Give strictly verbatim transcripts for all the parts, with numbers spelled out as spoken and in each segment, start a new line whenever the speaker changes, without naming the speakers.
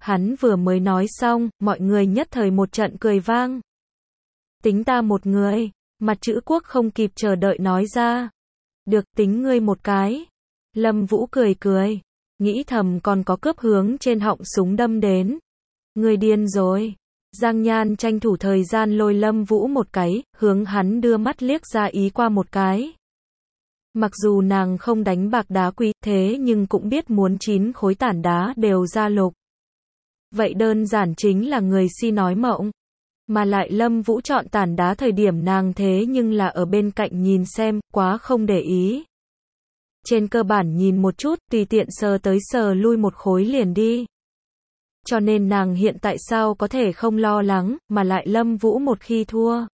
Hắn vừa mới nói xong, mọi người nhất thời một trận cười vang. Tính ta một người, Mặt Chữ Quốc không kịp chờ đợi nói ra. Được, tính ngươi một cái. Lâm Vũ cười cười, nghĩ thầm còn có cướp hướng trên họng súng đâm đến. Ngươi điên rồi. Giang Nhan tranh thủ thời gian lôi Lâm Vũ một cái, hướng hắn đưa mắt liếc ra ý qua một cái. Mặc dù nàng không đánh bạc đá quý, thế nhưng cũng biết muốn chín khối tản đá đều ra lục. Vậy đơn giản chính là người si nói mộng. Mà lại Lâm Vũ chọn tản đá thời điểm nàng thế nhưng là ở bên cạnh nhìn xem, quá không để ý. Trên cơ bản nhìn một chút, tùy tiện sờ tới sờ lui một khối liền đi. Cho nên nàng hiện tại sao có thể không lo lắng, mà lại Lâm Vũ một khi thua.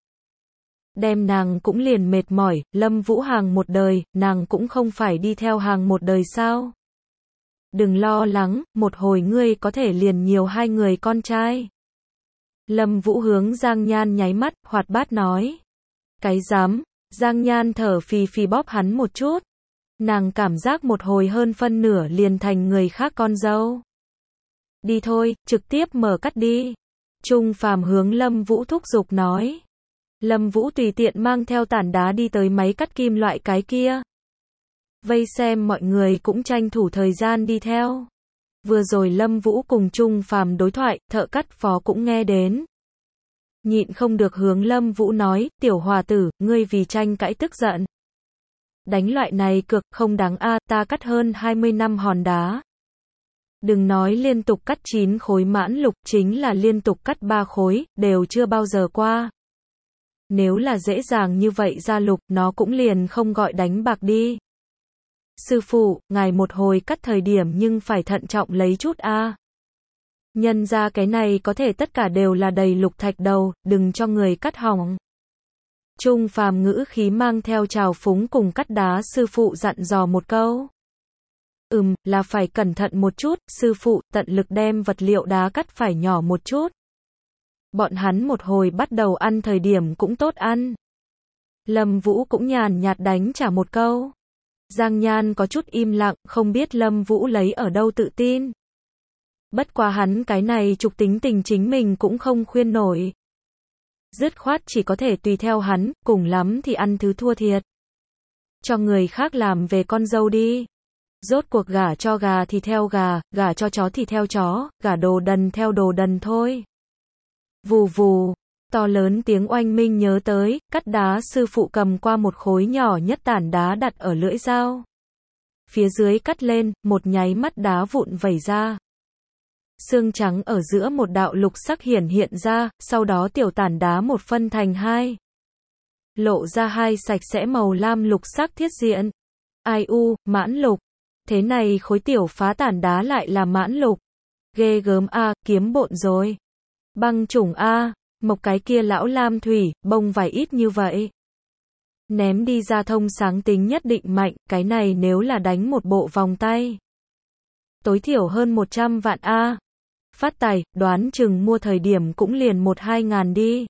Đem nàng cũng liền mệt mỏi, Lâm Vũ hàng một đời, nàng cũng không phải đi theo hàng một đời sao. Đừng lo lắng, một hồi ngươi có thể liền nhiều hai người con trai. Lâm Vũ hướng Giang Nhan nháy mắt, hoạt bát nói. Cái dám, Giang Nhan thở phì phì bóp hắn một chút. Nàng cảm giác một hồi hơn phân nửa liền thành người khác con dâu. Đi thôi, trực tiếp mở cắt đi. Trung Phàm hướng Lâm Vũ thúc giục nói. Lâm Vũ tùy tiện mang theo tản đá đi tới máy cắt kim loại cái kia. Vây xem mọi người cũng tranh thủ thời gian đi theo. Vừa rồi Lâm Vũ cùng Trung Phàm đối thoại, thợ cắt phó cũng nghe đến. Nhịn không được hướng Lâm Vũ nói, tiểu hòa tử, ngươi vì tranh cãi tức giận. Đánh loại này cực không đáng a, ta cắt hơn hai mươi năm hòn đá. Đừng nói liên tục cắt chín khối mãn lục, chính là liên tục cắt ba khối, đều chưa bao giờ qua. Nếu là dễ dàng như vậy ra lục, nó cũng liền không gọi đánh bạc đi. Sư phụ, ngài một hồi cắt thời điểm nhưng phải thận trọng lấy chút a. Nhân ra cái này có thể tất cả đều là đầy lục thạch đầu, đừng cho người cắt hỏng. Trung Phàm ngữ khí mang theo trào phúng cùng cắt đá sư phụ dặn dò một câu. Ừm, là phải cẩn thận một chút, sư phụ, tận lực đem vật liệu đá cắt phải nhỏ một chút. Bọn hắn một hồi bắt đầu ăn thời điểm cũng tốt ăn. Lâm Vũ cũng nhàn nhạt đánh trả một câu. Giang Nhan có chút im lặng, không biết Lâm Vũ lấy ở đâu tự tin. Bất quá hắn cái này trục tính tình chính mình cũng không khuyên nổi. Dứt khoát chỉ có thể tùy theo hắn, cùng lắm thì ăn thứ thua thiệt. Cho người khác làm về con dâu đi. Rốt cuộc gả cho gà thì theo gà, gả cho chó thì theo chó, gả đồ đần theo đồ đần thôi. Vù vù, to lớn tiếng oanh minh nhớ tới, cắt đá sư phụ cầm qua một khối nhỏ nhất tản đá đặt ở lưỡi dao. Phía dưới cắt lên, một nháy mắt đá vụn vẩy ra. Xương trắng ở giữa một đạo lục sắc hiển hiện ra, sau đó tiểu tản đá một phân thành hai. Lộ ra hai sạch sẽ màu lam lục sắc thiết diện. Ai u, mãn lục. Thế này khối tiểu phá tản đá lại là mãn lục. Ghê gớm a, kiếm bộn rồi. Băng chủng a, mộc cái kia lão lam thủy, bông vải ít như vậy. Ném đi ra thông sáng tính nhất định mạnh, cái này nếu là đánh một bộ vòng tay. Tối thiểu hơn một trăm vạn a. Phát tài, đoán chừng mua thời điểm cũng liền một hai ngàn đi.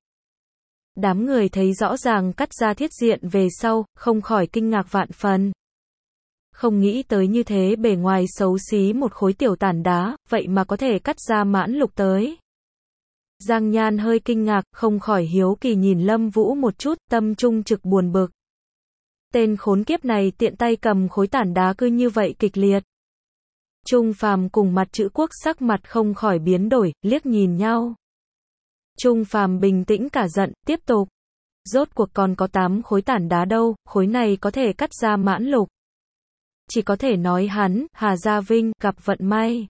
Đám người thấy rõ ràng cắt ra thiết diện về sau, không khỏi kinh ngạc vạn phần. Không nghĩ tới như thế bề ngoài xấu xí một khối tiểu tản đá, vậy mà có thể cắt ra mãn lục tới. Giang Nhan hơi kinh ngạc, không khỏi hiếu kỳ nhìn Lâm Vũ một chút, tâm trung trực buồn bực. Tên khốn kiếp này tiện tay cầm khối tản đá cứ như vậy kịch liệt. Trung Phàm cùng Mặt Chữ Quốc sắc mặt không khỏi biến đổi, liếc nhìn nhau. Trung Phàm bình tĩnh cả giận, tiếp tục. Rốt cuộc còn có tám khối tản đá đâu, khối này có thể cắt ra mãn lục. Chỉ có thể nói hắn, Hà Gia Vinh, gặp vận may.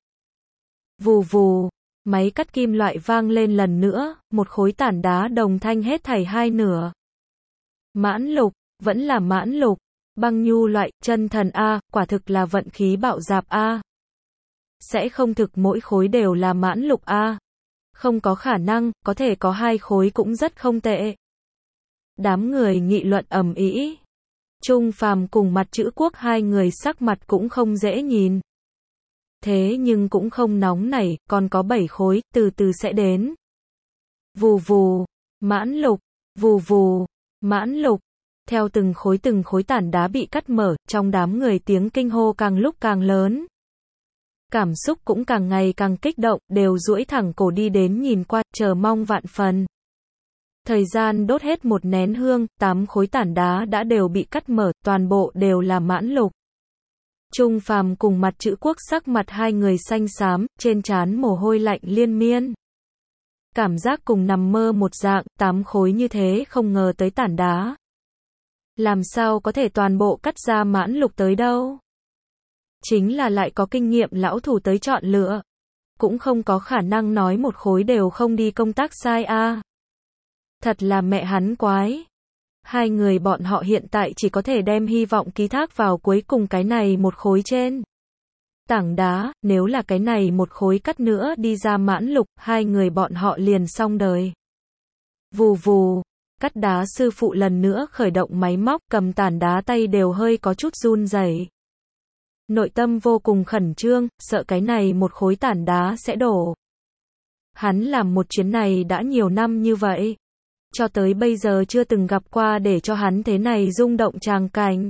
Vù vù, máy cắt kim loại vang lên lần nữa, một khối tản đá đồng thanh hết thảy hai nửa. Mãn lục, vẫn là mãn lục. Băng nhu loại, chân thần a, quả thực là vận khí bạo dạp a. Sẽ không thực mỗi khối đều là mãn lục a. Không có khả năng, có thể có hai khối cũng rất không tệ. Đám người nghị luận ầm ĩ. Trung Phàm cùng Mặt Chữ Quốc hai người sắc mặt cũng không dễ nhìn. Thế nhưng cũng không nóng nảy, còn có bảy khối, từ từ sẽ đến. Vù vù, mãn lục, vù vù, mãn lục. Theo từng khối từng khối tản đá bị cắt mở, trong đám người tiếng kinh hô càng lúc càng lớn. Cảm xúc cũng càng ngày càng kích động, đều duỗi thẳng cổ đi đến nhìn qua, chờ mong vạn phần. Thời gian đốt hết một nén hương, tám khối tảng đá đã đều bị cắt mở, toàn bộ đều là mãn lục. Trung Phàm cùng Mặt Chữ Quốc sắc mặt hai người xanh xám, trên trán mồ hôi lạnh liên miên. Cảm giác cùng nằm mơ một dạng, tám khối như thế không ngờ tới tảng đá. Làm sao có thể toàn bộ cắt ra mãn lục tới đâu? Chính là lại có kinh nghiệm lão thủ tới chọn lựa. Cũng không có khả năng nói một khối đều không đi công tác sai a. À. Thật là mẹ hắn quái. Hai người bọn họ hiện tại chỉ có thể đem hy vọng ký thác vào cuối cùng cái này một khối trên tảng đá, nếu là cái này một khối cắt nữa đi ra mãn lục, hai người bọn họ liền xong đời. Vù vù, cắt đá sư phụ lần nữa khởi động máy móc, cầm tảng đá tay đều hơi có chút run rẩy. Nội tâm vô cùng khẩn trương, sợ cái này một khối tảng đá sẽ đổ. Hắn làm một chuyến này đã nhiều năm như vậy. Cho tới bây giờ chưa từng gặp qua để cho hắn thế này rung động tràng cảnh.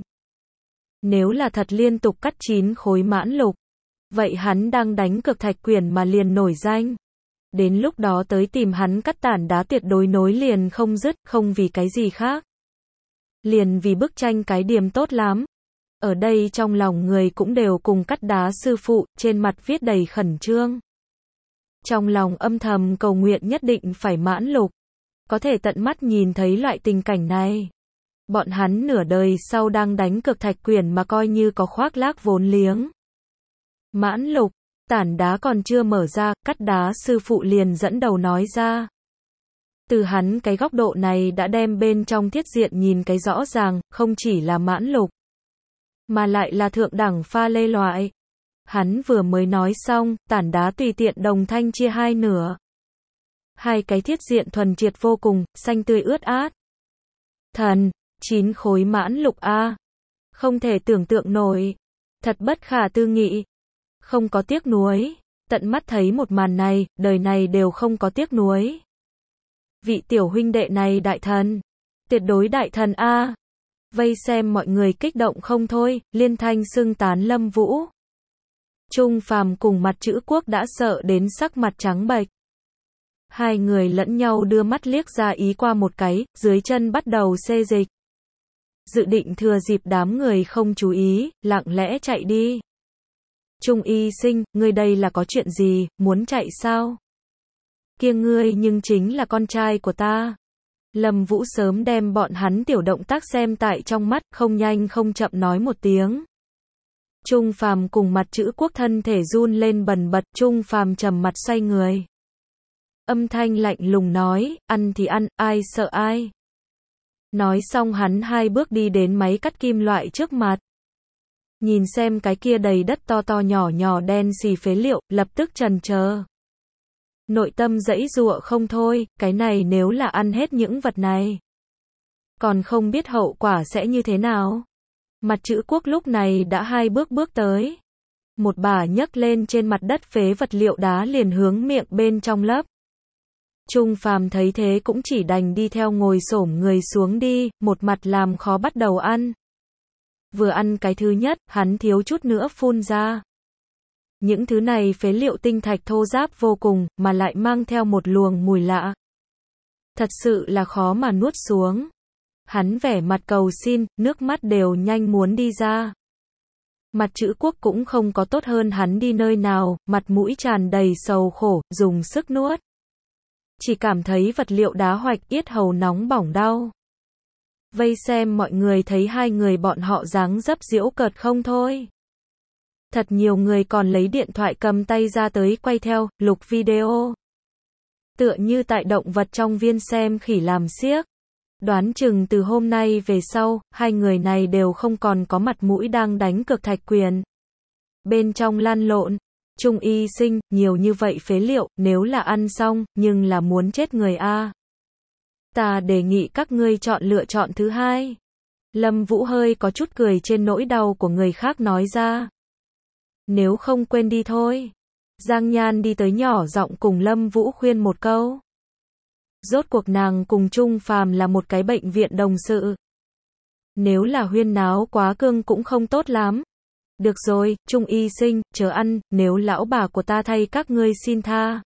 Nếu là thật liên tục cắt chín khối mãn lục, vậy hắn đang đánh cược thạch quyển mà liền nổi danh. Đến lúc đó tới tìm hắn cắt tảng đá tuyệt đối nối liền không dứt, không vì cái gì khác. Liền vì bức tranh cái điểm tốt lắm. Ở đây trong lòng người cũng đều cùng cắt đá sư phụ, trên mặt viết đầy khẩn trương. Trong lòng âm thầm cầu nguyện nhất định phải mãn lục. Có thể tận mắt nhìn thấy loại tình cảnh này. Bọn hắn nửa đời sau đang đánh cược thạch quyển mà coi như có khoác lác vốn liếng. Mãn lục, tảng đá còn chưa mở ra, cắt đá sư phụ liền dẫn đầu nói ra. Từ hắn cái góc độ này đã đem bên trong thiết diện nhìn cái rõ ràng, không chỉ là mãn lục, mà lại là thượng đẳng pha lê loại. Hắn vừa mới nói xong, tảng đá tùy tiện đồng thanh chia hai nửa. Hai cái thiết diện thuần triệt vô cùng, xanh tươi ướt át. Thần, chín khối mãn lục a. Không thể tưởng tượng nổi. Thật bất khả tư nghị. Không có tiếc nuối. Tận mắt thấy một màn này, đời này đều không có tiếc nuối. Vị tiểu huynh đệ này đại thần. Tuyệt đối đại thần a. Vây xem mọi người kích động không thôi, liên thanh xưng tán Lâm Vũ. Trung Phàm cùng Mặt Chữ Quốc đã sợ đến sắc mặt trắng bệch. Hai người lẫn nhau đưa mắt liếc ra ý qua một cái, dưới chân bắt đầu xê dịch. Dự định thừa dịp đám người không chú ý, lặng lẽ chạy đi. Trung y sinh, ngươi đây là có chuyện gì, muốn chạy sao? Kia ngươi nhưng chính là con trai của ta. Lâm Vũ sớm đem bọn hắn tiểu động tác xem tại trong mắt, không nhanh không chậm nói một tiếng. Trung Phàm cùng Mặt Chữ Quốc thân thể run lên bần bật, Trung Phàm trầm mặt xoay người. Âm thanh lạnh lùng nói, ăn thì ăn, ai sợ ai. Nói xong hắn hai bước đi đến máy cắt kim loại trước mặt. Nhìn xem cái kia đầy đất to to nhỏ nhỏ đen xì phế liệu, lập tức trần chờ. Nội tâm giãy giụa không thôi, cái này nếu là ăn hết những vật này. Còn không biết hậu quả sẽ như thế nào. Mặt Chữ Quốc lúc này đã hai bước bước tới. Một bà nhấc lên trên mặt đất phế vật liệu đá liền hướng miệng bên trong lấp. Trung Phàm thấy thế cũng chỉ đành đi theo ngồi xổm người xuống đi, một mặt làm khó bắt đầu ăn. Vừa ăn cái thứ nhất, hắn thiếu chút nữa phun ra. Những thứ này phế liệu tinh thạch thô ráp vô cùng, mà lại mang theo một luồng mùi lạ. Thật sự là khó mà nuốt xuống. Hắn vẻ mặt cầu xin, nước mắt đều nhanh muốn đi ra. Mặt Chữ Quốc cũng không có tốt hơn hắn đi nơi nào, mặt mũi tràn đầy sầu khổ, dùng sức nuốt. Chỉ cảm thấy vật liệu đá hoạch yết hầu nóng bỏng đau. Vây xem mọi người thấy hai người bọn họ dáng dấp giễu cợt không thôi. Thật nhiều người còn lấy điện thoại cầm tay ra tới quay theo, lục video. Tựa như tại động vật trong viên xem khỉ làm xiếc. Đoán chừng từ hôm nay về sau, hai người này đều không còn có mặt mũi đang đánh cược thạch quyền. Bên trong lăn lộn. Trung y sinh, nhiều như vậy phế liệu, nếu là ăn xong, nhưng là muốn chết người a. Ta đề nghị các ngươi chọn lựa chọn thứ hai. Lâm Vũ hơi có chút cười trên nỗi đau của người khác nói ra. Nếu không quên đi thôi. Giang Nhan đi tới nhỏ giọng cùng Lâm Vũ khuyên một câu. Rốt cuộc nàng cùng Trung Phàm là một cái bệnh viện đồng sự. Nếu là huyên náo quá cương cũng không tốt lắm. Được rồi, Trung y sinh, chớ ăn, nếu lão bà của ta thay các ngươi xin tha.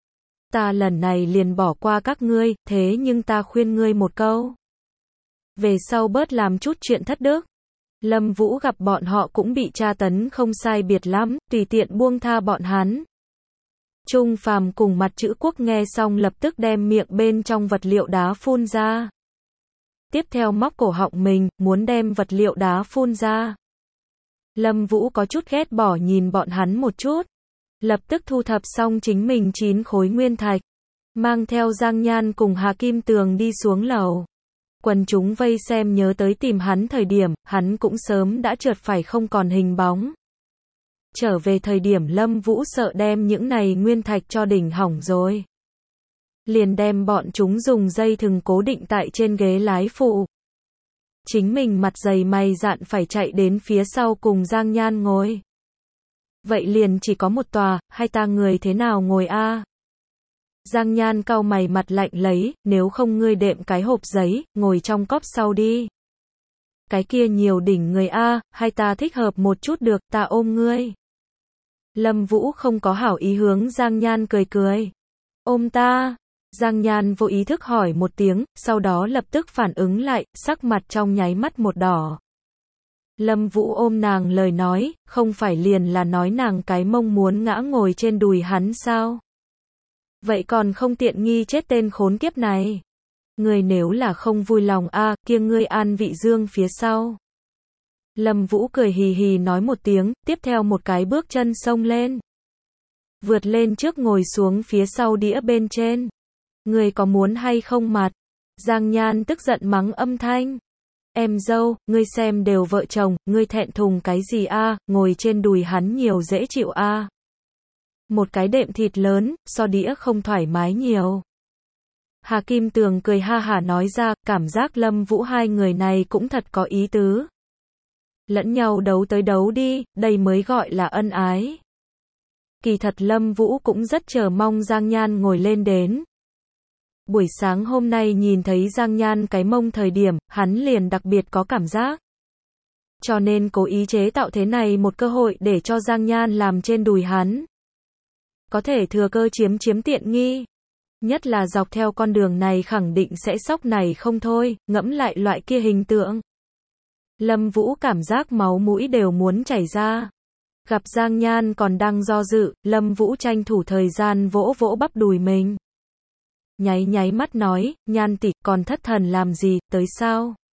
Ta lần này liền bỏ qua các ngươi, thế nhưng ta khuyên ngươi một câu. Về sau bớt làm chút chuyện thất đức. Lâm Vũ gặp bọn họ cũng bị tra tấn không sai biệt lắm, tùy tiện buông tha bọn hắn. Trung Phàm cùng Mặt Chữ Quốc nghe xong lập tức đem miệng bên trong vật liệu đá phun ra. Tiếp theo móc cổ họng mình, muốn đem vật liệu đá phun ra. Lâm Vũ có chút ghét bỏ nhìn bọn hắn một chút. Lập tức thu thập xong chính mình chín khối nguyên thạch. Mang theo Giang Nhan cùng Hà Kim Tường đi xuống lầu. Quần chúng vây xem nhớ tới tìm hắn thời điểm, hắn cũng sớm đã trượt phải không còn hình bóng. Trở về thời điểm Lâm Vũ sợ đem những này nguyên thạch cho đỉnh hỏng rồi. Liền đem bọn chúng dùng dây thừng cố định tại trên ghế lái phụ. Chính mình mặt dày mày dạn phải chạy đến phía sau cùng Giang Nhan ngồi. Vậy liền chỉ có một tòa, hai ta người thế nào ngồi a? Giang Nhan cau mày mặt lạnh lấy, nếu không ngươi đệm cái hộp giấy, ngồi trong cốp sau đi. Cái kia nhiều đỉnh người a, hai ta thích hợp một chút được, ta ôm ngươi. Lâm Vũ không có hảo ý hướng Giang Nhan cười cười. Ôm ta? Giang Nhan vô ý thức hỏi một tiếng, sau đó lập tức phản ứng lại, sắc mặt trong nháy mắt một đỏ. Lâm Vũ ôm nàng lời nói, không phải liền là nói nàng cái mông muốn ngã ngồi trên đùi hắn sao? Vậy còn không tiện nghi chết tên khốn kiếp này. Người nếu là không vui lòng a, kia ngươi An Vị Dương phía sau. Lâm Vũ cười hì hì nói một tiếng, tiếp theo một cái bước chân xông lên. Vượt lên trước ngồi xuống phía sau đĩa bên trên. Người có muốn hay không mặt? Giang Nhan tức giận mắng âm thanh. Em dâu, ngươi xem đều vợ chồng, ngươi thẹn thùng cái gì a, ngồi trên đùi hắn nhiều dễ chịu a. Một cái đệm thịt lớn, so đĩa không thoải mái nhiều. Hà Kim Tường cười ha hả nói ra, cảm giác Lâm Vũ hai người này cũng thật có ý tứ. Lẫn nhau đấu tới đấu đi, đây mới gọi là ân ái. Kỳ thật Lâm Vũ cũng rất chờ mong Giang Nhan ngồi lên đến. Buổi sáng hôm nay nhìn thấy Giang Nhan cái mông thời điểm, hắn liền đặc biệt có cảm giác. Cho nên cố ý chế tạo thế này một cơ hội để cho Giang Nhan làm trên đùi hắn. Có thể thừa cơ chiếm chiếm tiện nghi. Nhất là dọc theo con đường này khẳng định sẽ sốc này không thôi, ngẫm lại loại kia hình tượng. Lâm Vũ cảm giác máu mũi đều muốn chảy ra. Gặp Giang Nhan còn đang do dự, Lâm Vũ tranh thủ thời gian vỗ vỗ bắp đùi mình. Nháy nháy mắt nói, Nhan tỷ, còn thất thần làm gì, tới sao?